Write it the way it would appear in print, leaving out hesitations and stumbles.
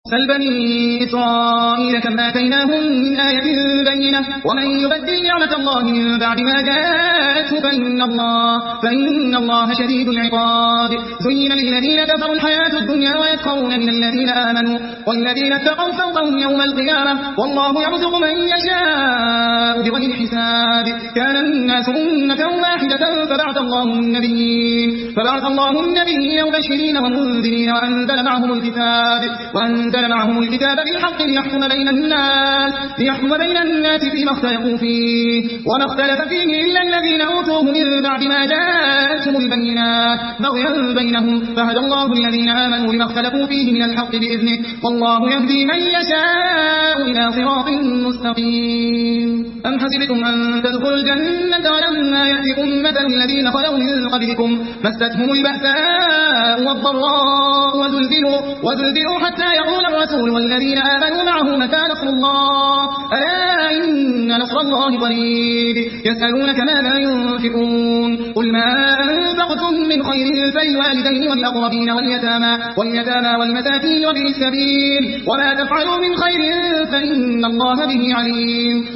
سل بني إسرائيل كم آتيناهم من آية بينة ومن يبدل نعمة الله من بعد ما جاءته فإن الله شديد العقاب. زين للذين كفروا الحياة الدنيا ويسخرون من الذين آمنوا والذين اتقوا فوقهم يوم القيامة والله يرزق من يشاء بغير حساب. كان الناس أمة واحدة فبعث الله النبيين مبشرين ومنذرين وأنزل معهم الكتاب بالحق ليحكم بين الناس فيما اختلفوا فيه وما اختلف فيه إلا الذين أوتوه من بعد ما جاءتهم البينات بغيا بينهم فهدى الله الذين آمنوا لما اختلفوا فيه من الحق بإذنه والله يهدي من يشاء إلى صراط مستقيم. أم حسبتم أن تدخلوا الجنة ولما يأتكم مثل الذين خلوا من قبلكم مستهم البأساء والضراء وزلزلوا حتى يقول الرسول والذين آمنوا معه متى نصر الله ألا إن نصر الله قريب. يسألونك ماذا ينفقون قل ما أنفقتم من خير فللوالدين والأقربين واليتامى والمساكين وابن السبيل وما تفعلوا من خير فإن الله به عليم.